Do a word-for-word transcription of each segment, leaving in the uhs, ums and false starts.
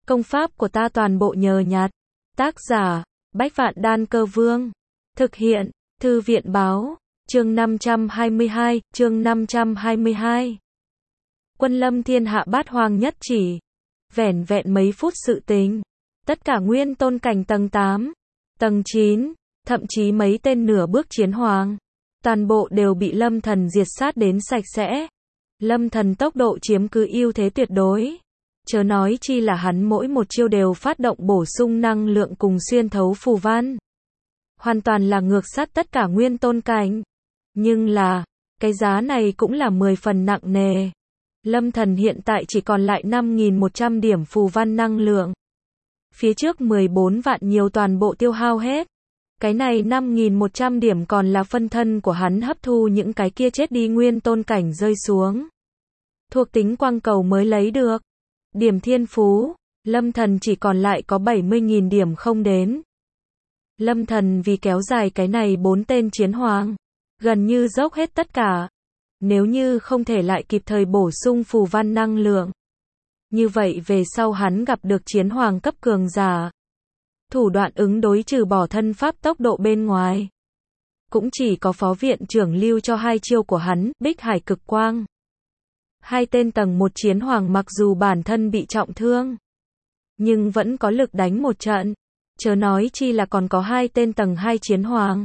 Công pháp của ta toàn bộ nhờ nhặt. Tác giả, Bách Vạn Đan Cơ Vương. Thực hiện, Thư viện Báo. Chương năm trăm hai mươi hai, chương năm trăm hai mươi hai. Quân lâm thiên hạ bát hoang nhất chỉ. Vẻn vẹn mấy phút sự tình. Tất cả nguyên tôn cảnh tầng tám, tầng chín, thậm chí mấy tên nửa bước chiến hoàng. Toàn bộ đều bị Lâm Thần diệt sát đến sạch sẽ. Lâm Thần tốc độ chiếm cứ ưu thế tuyệt đối. Chớ nói chi là hắn mỗi một chiêu đều phát động bổ sung năng lượng cùng xuyên thấu phù văn. Hoàn toàn là ngược sát tất cả nguyên tôn cảnh. Nhưng là, cái giá này cũng là mười phần nặng nề. Lâm Thần hiện tại chỉ còn lại năm nghìn một trăm điểm phù văn năng lượng. Phía trước mười bốn vạn nhiều toàn bộ tiêu hao hết. Cái này năm nghìn một trăm điểm còn là phân thân của hắn hấp thu những cái kia chết đi nguyên tôn cảnh rơi xuống. Thuộc tính quang cầu mới lấy được. Điểm thiên phú, Lâm Thần chỉ còn lại có bảy mươi nghìn điểm không đến. Lâm Thần vì kéo dài cái này bốn tên chiến hoàng, gần như dốc hết tất cả. Nếu như không thể lại kịp thời bổ sung phù văn năng lượng, như vậy về sau hắn gặp được chiến hoàng cấp cường giả. Thủ đoạn ứng đối trừ bỏ thân pháp tốc độ bên ngoài. Cũng chỉ có phó viện trưởng lưu cho hai chiêu của hắn, Bích Hải Cực Quang. Hai tên tầng một chiến hoàng mặc dù bản thân bị trọng thương, nhưng vẫn có lực đánh một trận. Chớ nói chi là còn có hai tên tầng hai chiến hoàng.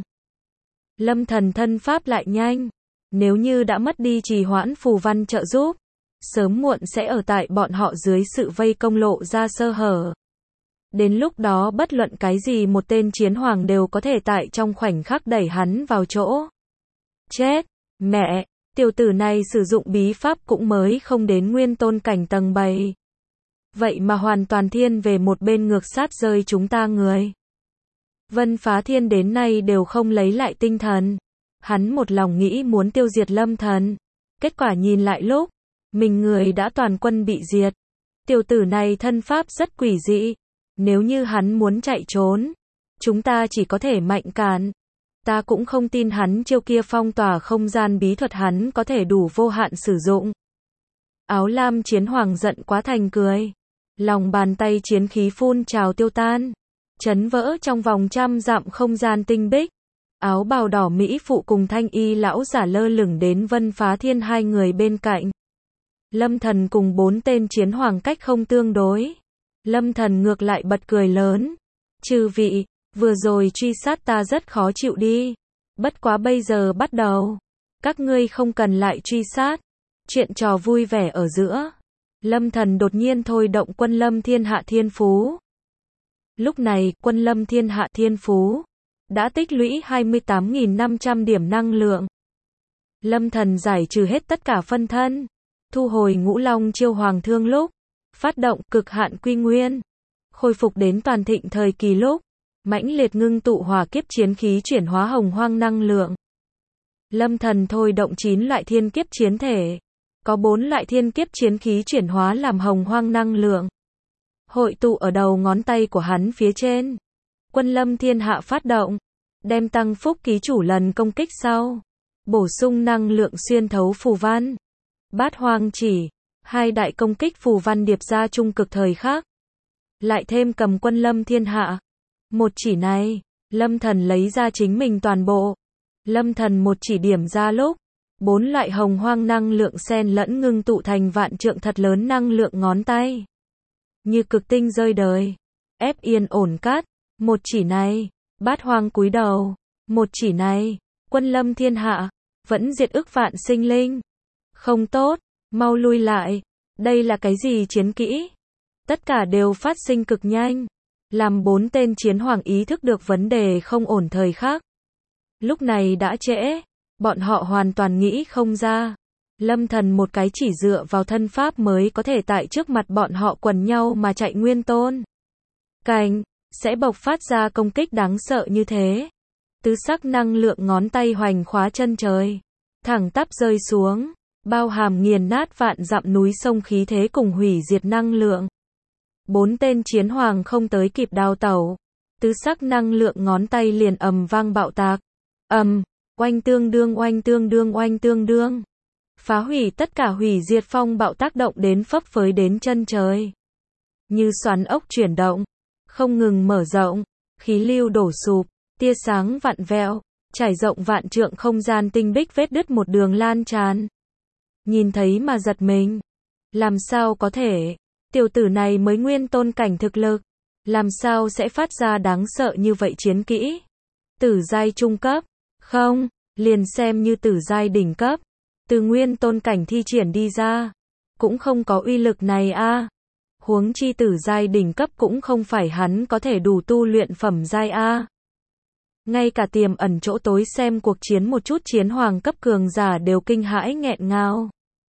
Lâm Thần thân pháp lại nhanh. Nếu như đã mất đi trì hoãn phù văn trợ giúp, sớm muộn sẽ ở tại bọn họ dưới sự vây công lộ ra sơ hở. Đến lúc đó bất luận cái gì một tên chiến hoàng đều có thể tại trong khoảnh khắc đẩy hắn vào chỗ chết. Mẹ, tiểu tử này sử dụng bí pháp cũng mới không đến nguyên tôn cảnh tầng bảy. Vậy mà hoàn toàn thiên về một bên ngược sát rơi chúng ta người. Vân Phá Thiên đến nay đều không lấy lại tinh thần. Hắn một lòng nghĩ muốn tiêu diệt Lâm Thần. Kết quả nhìn lại lúc, mình người đã toàn quân bị diệt. Tiểu tử này thân pháp rất quỷ dị. Nếu như hắn muốn chạy trốn, chúng ta chỉ có thể mạnh cản. Ta cũng không tin hắn chiêu kia phong tỏa không gian bí thuật hắn có thể đủ vô hạn sử dụng. Áo lam chiến hoàng giận quá thành cười. Lòng bàn tay chiến khí phun trào tiêu tan. Chấn vỡ trong vòng trăm dặm không gian tinh bích. Áo bào đỏ mỹ phụ cùng thanh y lão giả lơ lửng đến Vân Phá Thiên hai người bên cạnh. Lâm Thần cùng bốn tên chiến hoàng cách không tương đối. Lâm Thần ngược lại bật cười lớn. Chư vị, vừa rồi truy sát ta rất khó chịu đi. Bất quá bây giờ bắt đầu. Các ngươi không cần lại truy sát. Chuyện trò vui vẻ ở giữa. Lâm Thần đột nhiên thôi động quân lâm thiên hạ thiên phú. Lúc này, quân lâm thiên hạ thiên phú đã tích lũy hai mươi tám nghìn năm trăm điểm năng lượng. Lâm Thần giải trừ hết tất cả phân thân. Thu hồi ngũ long chiêu hoàng thương lúc. Phát động cực hạn quy nguyên. Khôi phục đến toàn thịnh thời kỳ lúc. Mãnh liệt ngưng tụ hỏa kiếp chiến khí chuyển hóa hồng hoang năng lượng. Lâm Thần thôi động chín loại thiên kiếp chiến thể. Có bốn loại thiên kiếp chiến khí chuyển hóa làm hồng hoang năng lượng. Hội tụ ở đầu ngón tay của hắn phía trên. Quân lâm thiên hạ phát động. Đem tăng phúc ký chủ lần công kích sau. Bổ sung năng lượng xuyên thấu phù văn. Bát hoang chỉ. Hai đại công kích phù văn điệp ra trung cực thời khắc. Lại thêm cầm quân lâm thiên hạ. Một chỉ này, Lâm Thần lấy ra chính mình toàn bộ. Lâm Thần một chỉ điểm ra lúc. Bốn loại hồng hoang năng lượng xen lẫn ngưng tụ thành vạn trượng thật lớn năng lượng ngón tay. Như cực tinh rơi đời. Ép yên ổn cát. Một chỉ này, bát hoang cúi đầu. Một chỉ này, quân lâm thiên hạ. Vẫn diệt ức vạn sinh linh. Không tốt, mau lui lại. Đây là cái gì chiến kỹ? Tất cả đều phát sinh cực nhanh. Làm bốn tên chiến hoàng ý thức được vấn đề không ổn thời khắc. Lúc này đã trễ. Bọn họ hoàn toàn nghĩ không ra. Lâm Thần một cái chỉ dựa vào thân pháp mới có thể tại trước mặt bọn họ quần nhau mà chạy nguyên tôn. Cảnh, sẽ bộc phát ra công kích đáng sợ như thế. Tứ sắc năng lượng ngón tay hoành khóa chân trời. Thẳng tắp rơi xuống. Bao hàm nghiền nát vạn dặm núi sông khí thế cùng hủy diệt năng lượng. Bốn tên chiến hoàng không tới kịp đào tẩu. Tứ sắc năng lượng ngón tay liền ầm vang bạo tạc. Ầm. Oanh tương đương oanh tương đương oanh tương đương. Phá hủy tất cả hủy diệt phong bạo tác động đến phấp phới đến chân trời. như xoắn ốc chuyển động, không ngừng mở rộng, khí lưu đổ sụp, tia sáng vặn vẹo, trải rộng vạn trượng không gian tinh bích vết đứt một đường lan tràn. Nhìn thấy mà giật mình. Làm sao có thể? Tiểu tử này mới nguyên tôn cảnh thực lực. Làm sao sẽ phát ra đáng sợ như vậy chiến kỹ? Tử giai trung cấp? Không, liền xem như tử giai đỉnh cấp. Từ nguyên tôn cảnh thi triển đi ra. Cũng không có uy lực này a. Huống chi tử giai đỉnh cấp cũng không phải hắn có thể đủ tu luyện phẩm giai a. Ngay cả tiềm ẩn chỗ tối xem cuộc chiến một chút chiến hoàng cấp cường giả đều kinh hãi nghẹn ngào.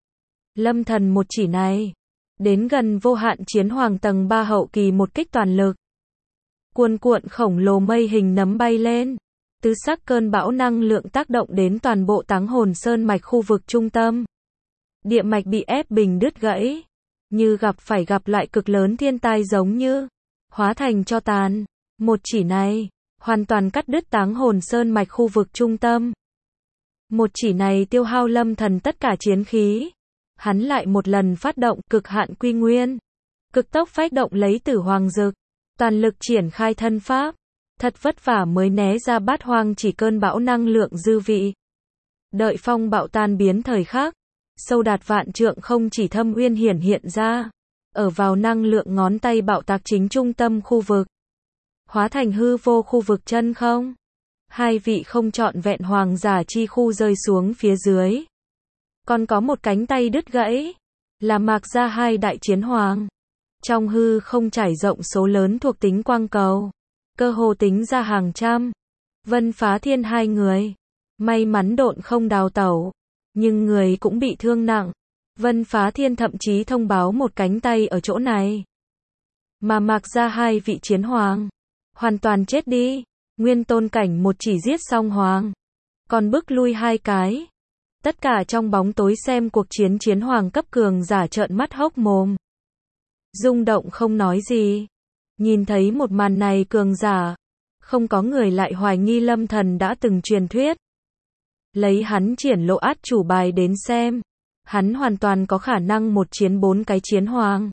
Lâm Thần một chỉ này, đến gần vô hạn chiến hoàng tầng ba hậu kỳ một kích toàn lực. Cuồn cuộn khổng lồ mây hình nấm bay lên, tứ sắc cơn bão năng lượng tác động đến toàn bộ Táng Hồn Sơn mạch khu vực trung tâm. Địa mạch bị ép bình đứt gãy, như gặp phải gặp lại cực lớn thiên tai giống như hóa thành tro tàn. Một chỉ này hoàn toàn cắt đứt Táng Hồn Sơn mạch khu vực trung tâm. Một chỉ này tiêu hao Lâm Thần tất cả chiến khí. Hắn lại một lần phát động cực hạn quy nguyên, cực tốc phách động lấy Tử Hoàng Dực, toàn lực triển khai thân pháp, thật vất vả mới né ra Bát Hoang chỉ cơn bão năng lượng dư vị. Đợi phong bạo tan biến thời khắc, sâu đạt vạn trượng không chỉ thâm uyên hiển hiện ra, ở vào năng lượng ngón tay bạo tạc chính trung tâm khu vực, hóa thành hư vô khu vực chân không. Hai vị không trọn vẹn hoàng giả chi khu rơi xuống phía dưới. Còn có một cánh tay đứt gãy, là Mạc Gia hai đại chiến hoàng. Trong hư không trải rộng số lớn thuộc tính quang cầu, cơ hồ tính ra hàng trăm. Vân Phá Thiên hai người, may mắn độn không đào tẩu, nhưng người cũng bị thương nặng. Vân Phá Thiên thậm chí thông báo một cánh tay ở chỗ này. Mà Mạc Gia hai vị chiến hoàng, hoàn toàn chết đi. Nguyên tôn cảnh một chỉ giết xong hoàng, còn bức lui hai cái. Tất cả trong bóng tối xem cuộc chiến chiến hoàng cấp cường giả trợn mắt hốc mồm. Rung động không nói gì. Nhìn thấy một màn này cường giả, không có người lại hoài nghi Lâm Thần đã từng truyền thuyết. Lấy hắn triển lộ át chủ bài đến xem, hắn hoàn toàn có khả năng một chiến bốn cái chiến hoàng.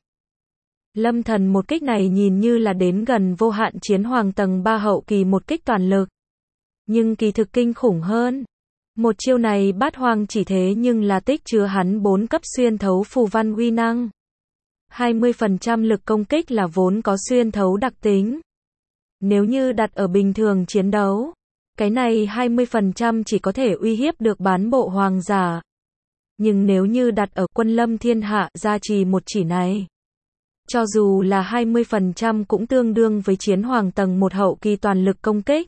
Lâm Thần một kích này nhìn như là đến gần vô hạn chiến hoàng tầng ba hậu kỳ một kích toàn lực. Nhưng kỳ thực kinh khủng hơn. Một chiêu này Bát Hoang chỉ thế nhưng là tích chứa hắn bốn cấp xuyên thấu phù văn uy năng. hai mươi phần trăm lực công kích là vốn có xuyên thấu đặc tính. Nếu như đặt ở bình thường chiến đấu, cái này hai mươi phần trăm chỉ có thể uy hiếp được bán bộ hoàng giả. Nhưng nếu như đặt ở quân lâm thiên hạ gia trì một chỉ này, cho dù là hai mươi phần trăm cũng tương đương với chiến hoàng tầng một hậu kỳ toàn lực công kích.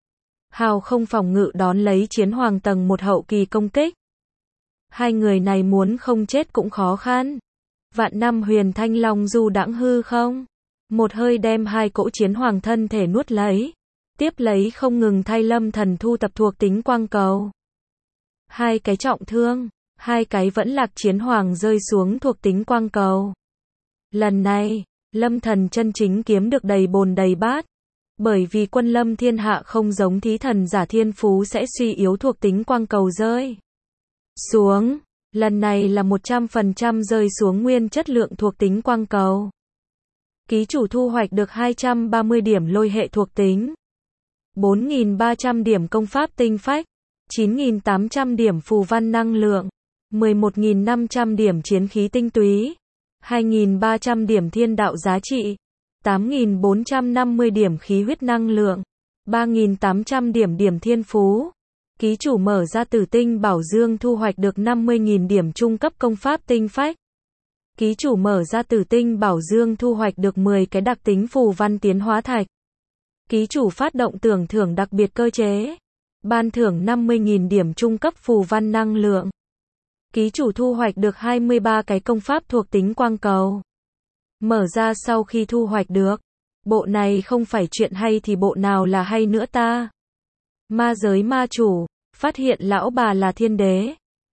Hào không phòng ngự đón lấy chiến hoàng tầng một hậu kỳ công kích. Hai người này muốn không chết cũng khó khăn. Vạn năm huyền thanh long du đãng hư không, một hơi đem hai cỗ chiến hoàng thân thể nuốt lấy, tiếp lấy không ngừng thay Lâm Thần thu tập thuộc tính quang cầu. Hai cái trọng thương, hai cái vẫn lạc chiến hoàng rơi xuống thuộc tính quang cầu. Lần này, Lâm Thần chân chính kiếm được đầy bồn đầy bát. Bởi vì quân lâm thiên hạ không giống thí thần giả thiên phú sẽ suy yếu thuộc tính quang cầu rơi xuống. Lần này là một trăm phần trăm rơi xuống nguyên chất lượng thuộc tính quang cầu. Ký chủ thu hoạch được hai trăm ba mươi điểm lôi hệ thuộc tính, bốn nghìn ba trăm điểm công pháp tinh phách, chín nghìn tám trăm điểm phù văn năng lượng, mười một nghìn năm trăm điểm chiến khí tinh túy, hai nghìn ba trăm điểm thiên đạo giá trị, tám nghìn bốn trăm năm mươi điểm khí huyết năng lượng, ba nghìn tám trăm điểm điểm thiên phú. Ký chủ mở ra Tử Tinh Bảo Dương thu hoạch được năm mươi nghìn điểm trung cấp công pháp tinh phách. Ký chủ mở ra Tử Tinh Bảo Dương thu hoạch được mười cái đặc tính phù văn tiến hóa thạch. Ký chủ phát động tưởng thưởng đặc biệt cơ chế, ban thưởng năm mươi nghìn điểm trung cấp phù văn năng lượng. Ký chủ thu hoạch được hai mươi ba cái công pháp thuộc tính quang cầu. Mở ra sau khi thu hoạch được, bộ này không phải chuyện hay thì bộ nào là hay nữa ta. Ma giới ma chủ, phát hiện lão bà là thiên đế.